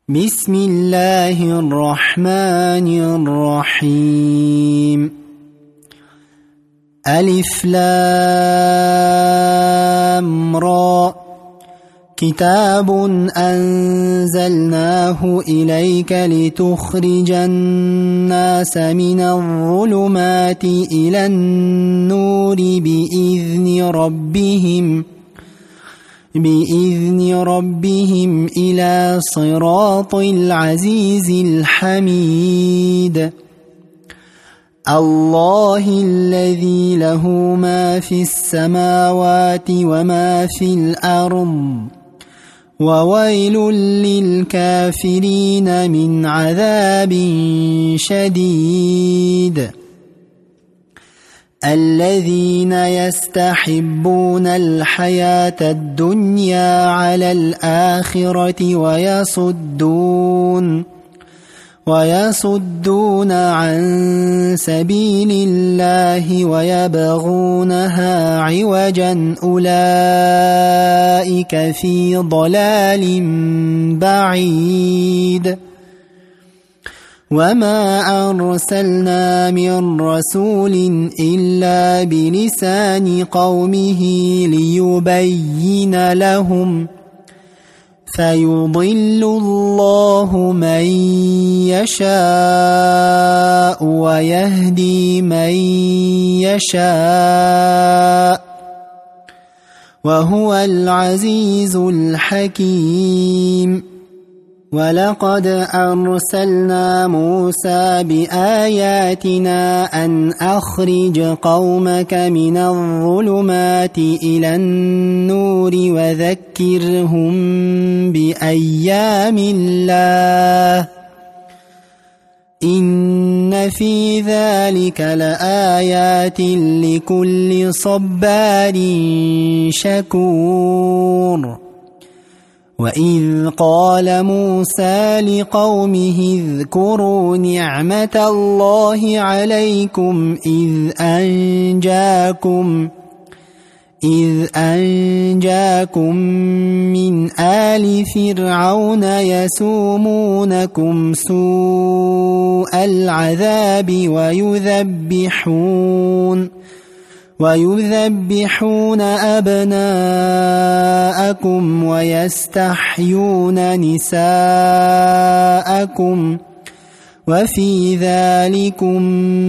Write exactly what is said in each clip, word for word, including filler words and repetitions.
بسم الله الرحمن الرحيم. ألف لام را. كتاب أنزلناه إليك لتخرج الناس من الظلمات إلى النور بإذن ربهم بإذن ربهم إلى صراط العزيز الحميد. الله الذي له ما في السماوات وما في الأرض، وويل للكافرين من عذاب شديد. الذين يستحبون الحياة الدنيا على الآخرة ويصدون ويصدون عن سبيل الله ويبغونها عوجا، أولئك في ضلال بعيد. وما أرسلنا من رسول إلا بلسان قومه ليبين لهم، فيضل الله من يشاء ويهدي من يشاء، وهو العزيز الحكيم. ولقد أرسلنا موسى بآياتنا أن أخرج قومك من الظلمات إلى النور وذكرهم بأيام الله، إن في ذلك لآيات لكل صبار شكور. وإذ قال موسى لقومه اذكروا نعمة الله عليكم إذ أنجاكم إذ أنجاكم من آل فرعون يسومونكم سوء العذاب ويذبحون ويذبحون أبناءكم ويستحيون نساءكم، وفي ذلكم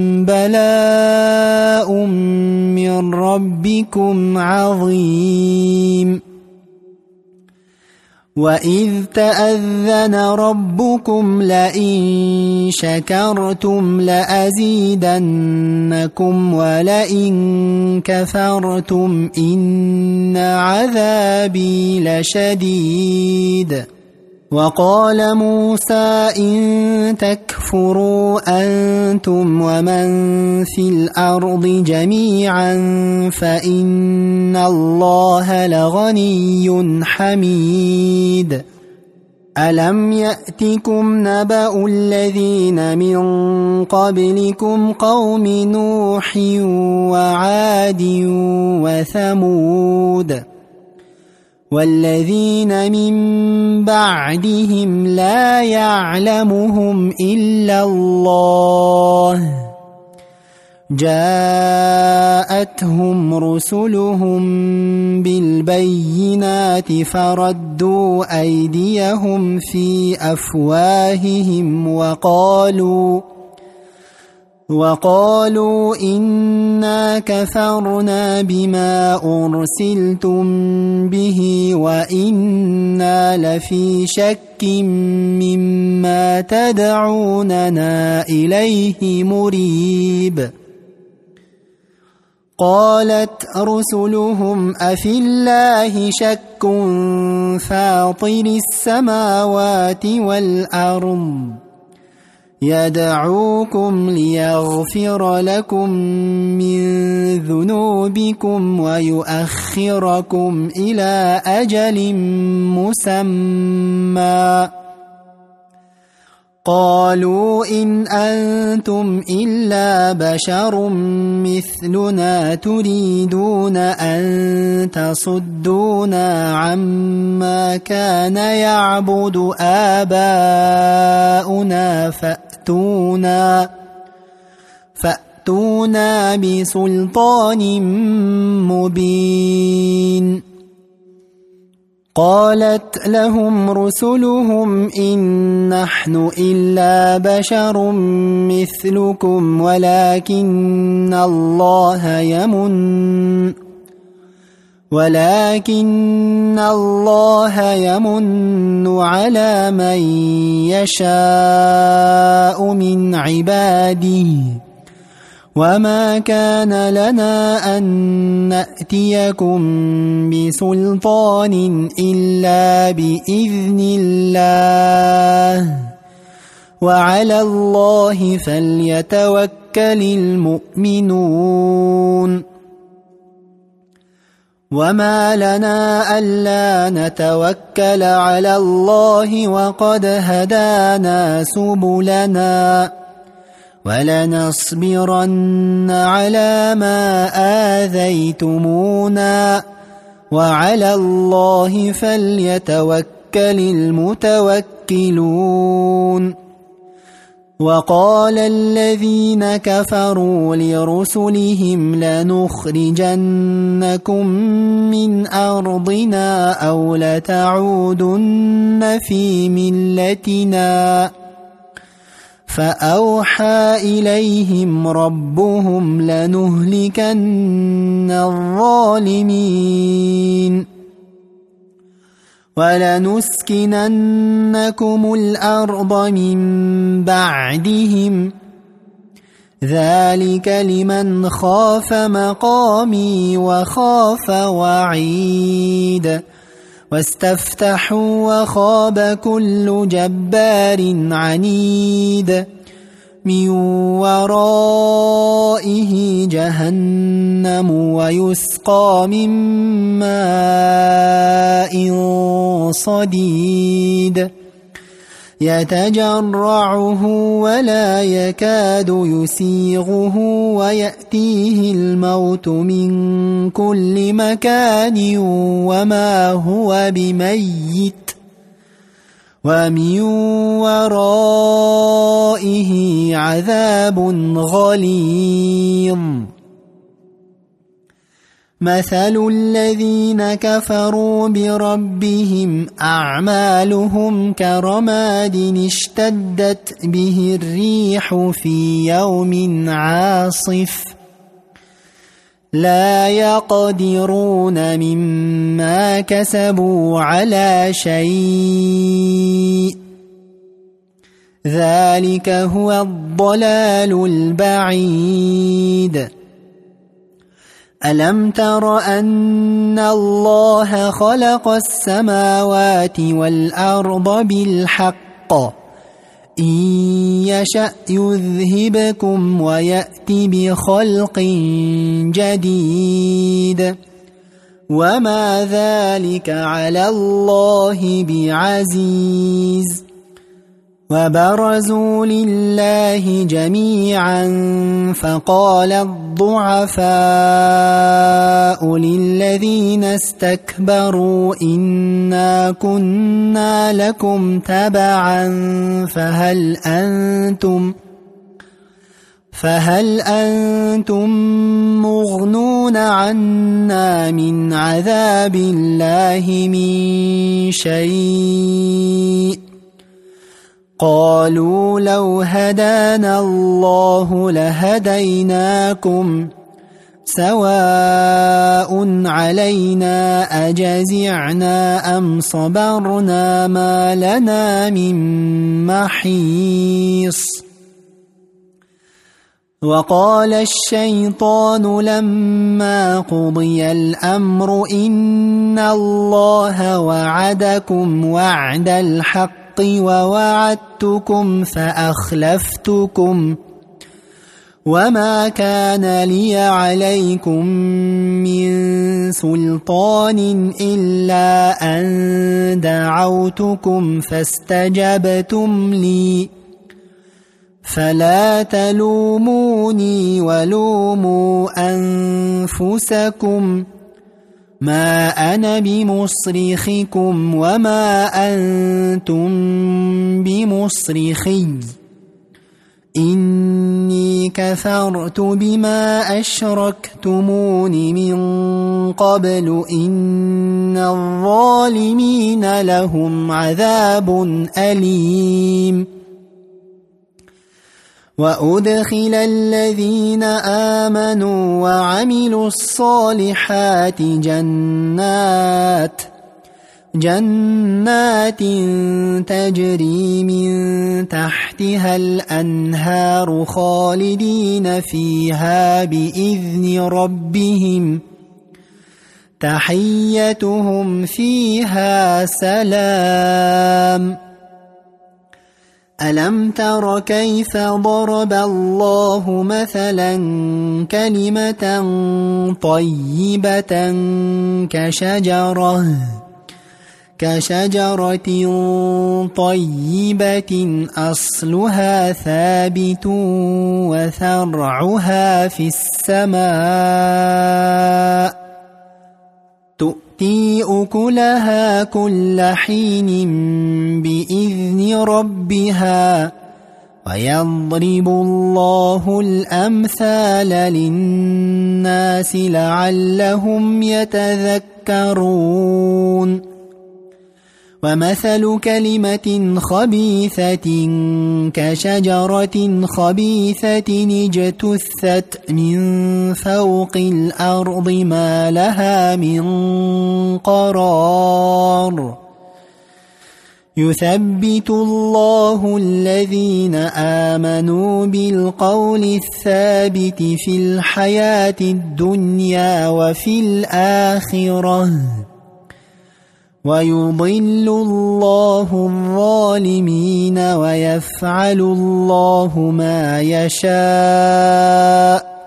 بلاء من ربكم عظيم. وإذ تأذن ربكم لئن شكرتم لأزيدنكم ولئن كفرتم إن عذابي لشديد. وقال موسى إن تكفروا أنتم ومن في الأرض جميعا فإن الله لغني حميد. ألم يأتكم نبأ الذين من قبلكم قوم نوح وعاد وثمود والذين من بعدهم لا يعلمهم إلا الله، جاءتهم رسلهم بالبينات فردوا أيديهم في أفواههم وقالوا وقالوا إنا كفرنا بما أرسلتم به وإنا لفي شك مما تدعوننا إليه مريب. قالت رسلهم أفي الله شك فاطر السماوات والأرض يدعوكم ليغفر لكم من ذنوبكم ويؤخركم إلى أجل مسمى، قالوا إن أنتم إلا بشر مثلنا تريدون أن تصدونا عما كان يعبد آباؤنا فأتونا فأتونا بسلطان مبين. قالت لهم رسلهم إن نحن إلا بشر مثلكم ولكن الله يمن ولكن الله يمن على من يشاء من عباده وما كان لنا أن نأتيكم بسلطان إلا بإذن الله وعلى الله فليتوكل المؤمنون. وما لنا ألا نتوكل على الله وقد هدانا سبلنا ولنصبرن على ما آذيتمونا وعلى الله فليتوكل المتوكلون. وقال الذين كفروا لرسلهم لنخرجنكم من أرضنا أو لتعودن في ملتنا فأوحى إليهم ربهم لنهلكن الظالمين ولنسكننكم الأرض من بعدهم ذلك لمن خاف مقامي وخاف وعيد. واستفتحوا وخاب كل جبار عنيد من ورائه جهنم ويسقى من ماء صديد يتجرعه ولا يكاد يسيغه ويأتيه الموت من كل مكان وما هو بميت ومن ورائه عذاب غليظ. مثل الذين كفروا بربهم أعمالهم كرماد اشتدت به الريح في يوم عاصف لا يقدرون مما كسبوا على شيء ذلك هو الضلال البعيد. ألم تر أن الله خلق السماوات والأرض بالحق إن يشأ يذهبكم ويأتي بخلق جديد وما ذلك على الله بعزيز. وبرزوا لله جميعا فقال الضعفاء للذين استكبروا إنا كنا لكم تبعا فهل أنتم فهل أنتم مغنون عنا من عذاب الله من شيء قالوا لو هدانا الله لهديناكم سواء علينا أجزعنا أم صبرنا ما لنا من محيص. وقال الشيطان لما قضي الأمر إن الله وعدكم وعد الحق ووعدتكم فأخلفتكم وما كان لي عليكم من سلطان إلا أن دعوتكم فاستجبتم لي فلا تلوموني ولوموا أنفسكم ما أنا بمصرخكم وما أنتم بمصرخي إني كفرت بما أشركتمون من قبل إن الظالمين لهم عذاب أليم وأدخل الذين آمنوا وعملوا الصالحات جنات جنات تجري من تحتها الأنهار خالدين فيها بإذن ربهم تحيتهم فيها سلام ألم تر كيف ضرب الله مثلا كلمة طيبة كشجرة كشجرة طيبة أصلها ثابت وفرعها في السماء تؤتي أكلها كل حين بإذن ربها ويضرب الله الأمثال للناس لعلهم يتذكرون ومثل كلمة خبيثة كشجرة خبيثة اجتثت من فوق الأرض ما لها من قرار يثبت الله الذين آمنوا بالقول الثابت في الحياة الدنيا وفي الآخرة ويضل الله الظالمين ويفعل الله ما يشاء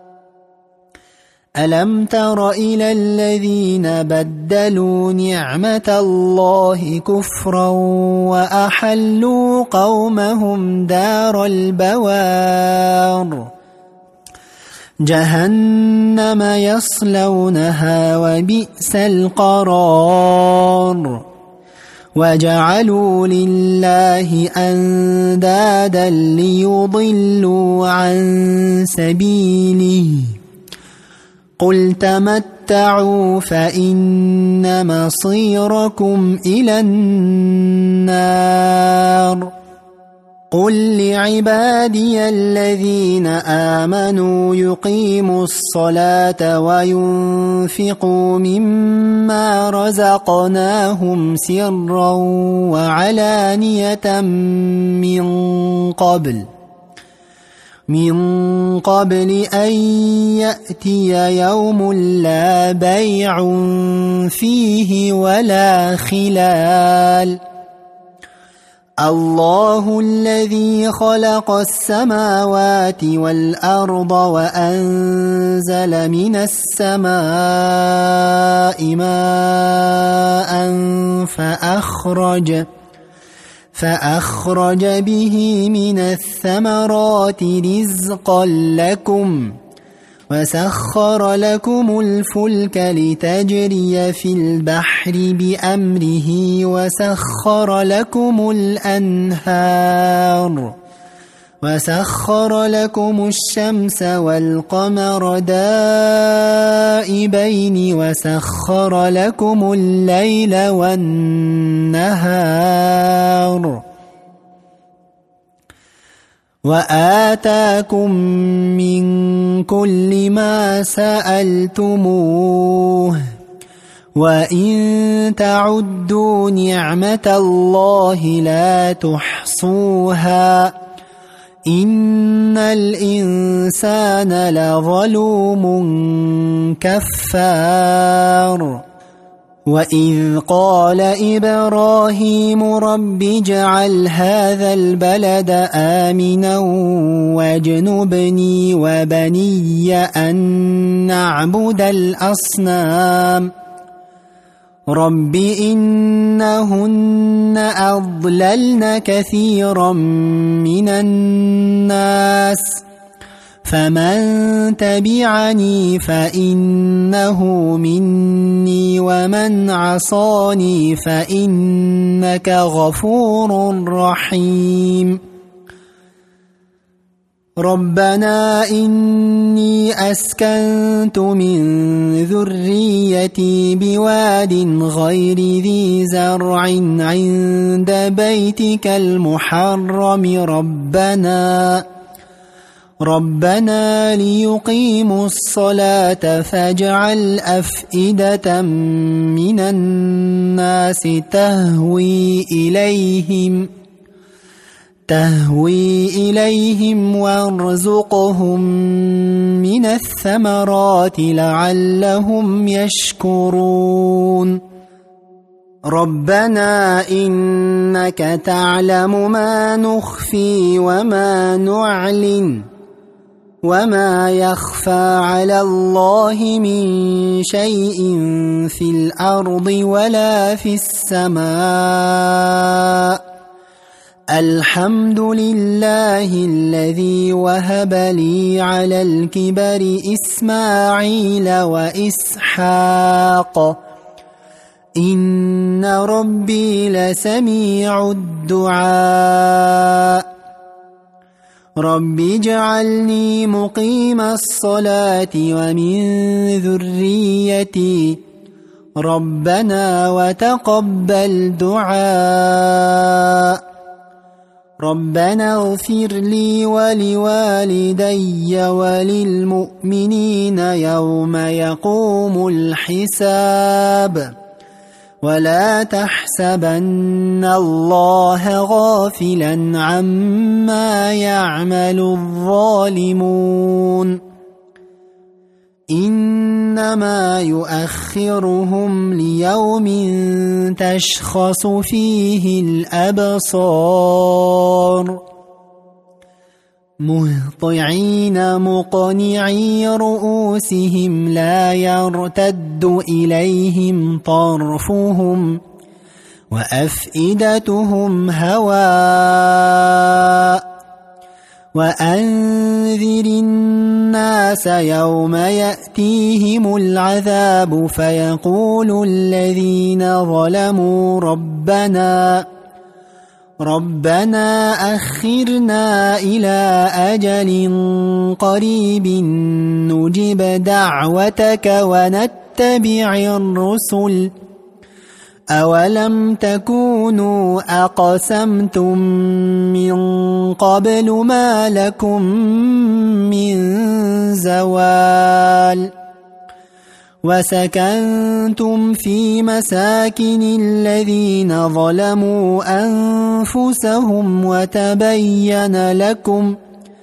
ألم تر إلى الذين بدلوا نعمة الله كفرا وأحلوا قومهم دار البوار جهنم يصلونها وبئس القرار وجعلوا لله أندادا ليضلوا عن سبيله قل تمتعوا فإن مصيركم إلى النار قل لعبادي الذين آمنوا يقيموا الصلاة وينفقوا مما رزقناهم سرا وعلانية من قبل من قبل أن يأتي يوم لا بيع فيه ولا خلال الله الذي خلق السماوات والأرض وأنزل من السماء ماء فأخرج فأخرج به من الثمرات رزقا لكم وسخر لكم الفلك لتجري في البحر بأمره وسخر لكم الأنهار وسخر لكم الشمس والقمر دائبين وسخر لكم الليل والنهار وآتاكم من كل ما سألتموه وإن تعدوا نعمة الله لا تحصوها إن الإنسان لظلوم كفار وإذ قال إبراهيم رب اجعل هذا البلد آمنا واجنبني وبني أن نعبد الأصنام رب إنهن أضللن كثيرا من الناس فمن تبعني فإنه مني ومن عصاني فإنك غفور رحيم ربنا إني أسكنت من ذريتي بواد غير ذي زرع عند بيتك المحرم ربنا ربنا ليقيموا الصلاة فاجعل أفئدة من الناس تهوي إليهم تهوي إليهم وارزقهم من الثمرات لعلهم يشكرون ربنا إنك تعلم ما نخفي وما نعلن وما يخفى على الله من شيء في الأرض ولا في السماء الحمد لله الذي وهب لي على الكبر إسماعيل وإسحاق إن ربي لسميع الدعاء رب اجعلني مقيم الصلاة ومن ذريتي ربنا وتقبل دعاء ربنا اغفر لي ولوالدي وللمؤمنين يوم يقوم الحساب ولا تحسبن الله غافلا عما يعمل الظالمون إنما يؤخرهم ليوم تشخص فيه الأبصار مهطعين مقنعي رؤوسهم لا يرتد إليهم طرفهم وأفئدتهم هواء وأنذر الناس يوم يأتيهم العذاب فيقول الذين ظلموا ربنا ربنا أخرنا إلى أجل قريب نجب دعوتك ونتبع الرسل أولم تكونوا أقسمتم من قبل ما لكم من زوال وسكنتم في مساكن الذين ظلموا أنفسهم وتبين لكم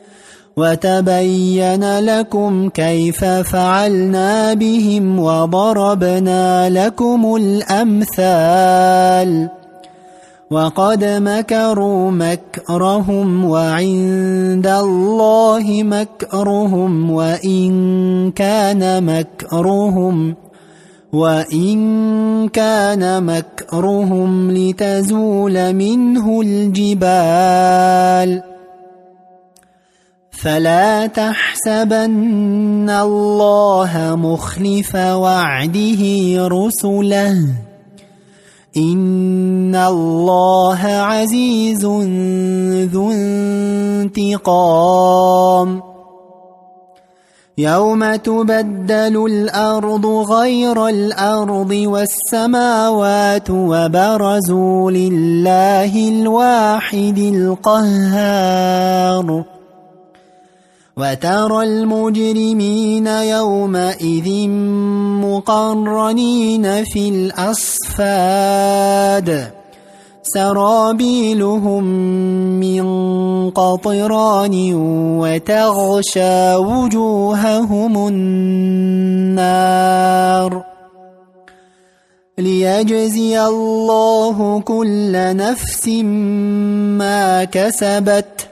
وتبين لكم كيف فعلنا بهم وضربنا لكم الأمثال وقد مكروا مكرهم وعند الله مكرهم وإن كان مكرهم وإن كان مكرهم لتزول منه الجبال فلا تحسبن الله مخلف وعده رسله إن الله عزيز ذو انتقام يوم تبدل الأرض غير الأرض والسماوات وبرزوا لله الواحد القهار وترى المجرمين يومئذ مقرنين في الأصفاد سرابيلهم من قطران وتغشى وجوههم النار ليجزي الله كل نفس ما كسبت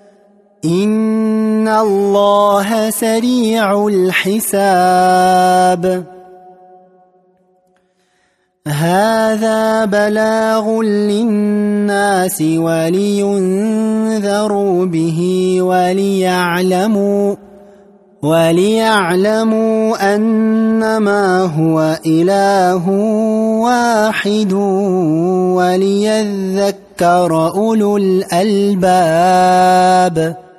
إن الله سريع الحساب هذا بلاغ للناس ولينذروا به وليعلموا وليعلموا أنما هو إله واحد وليذكر أولو الألباب.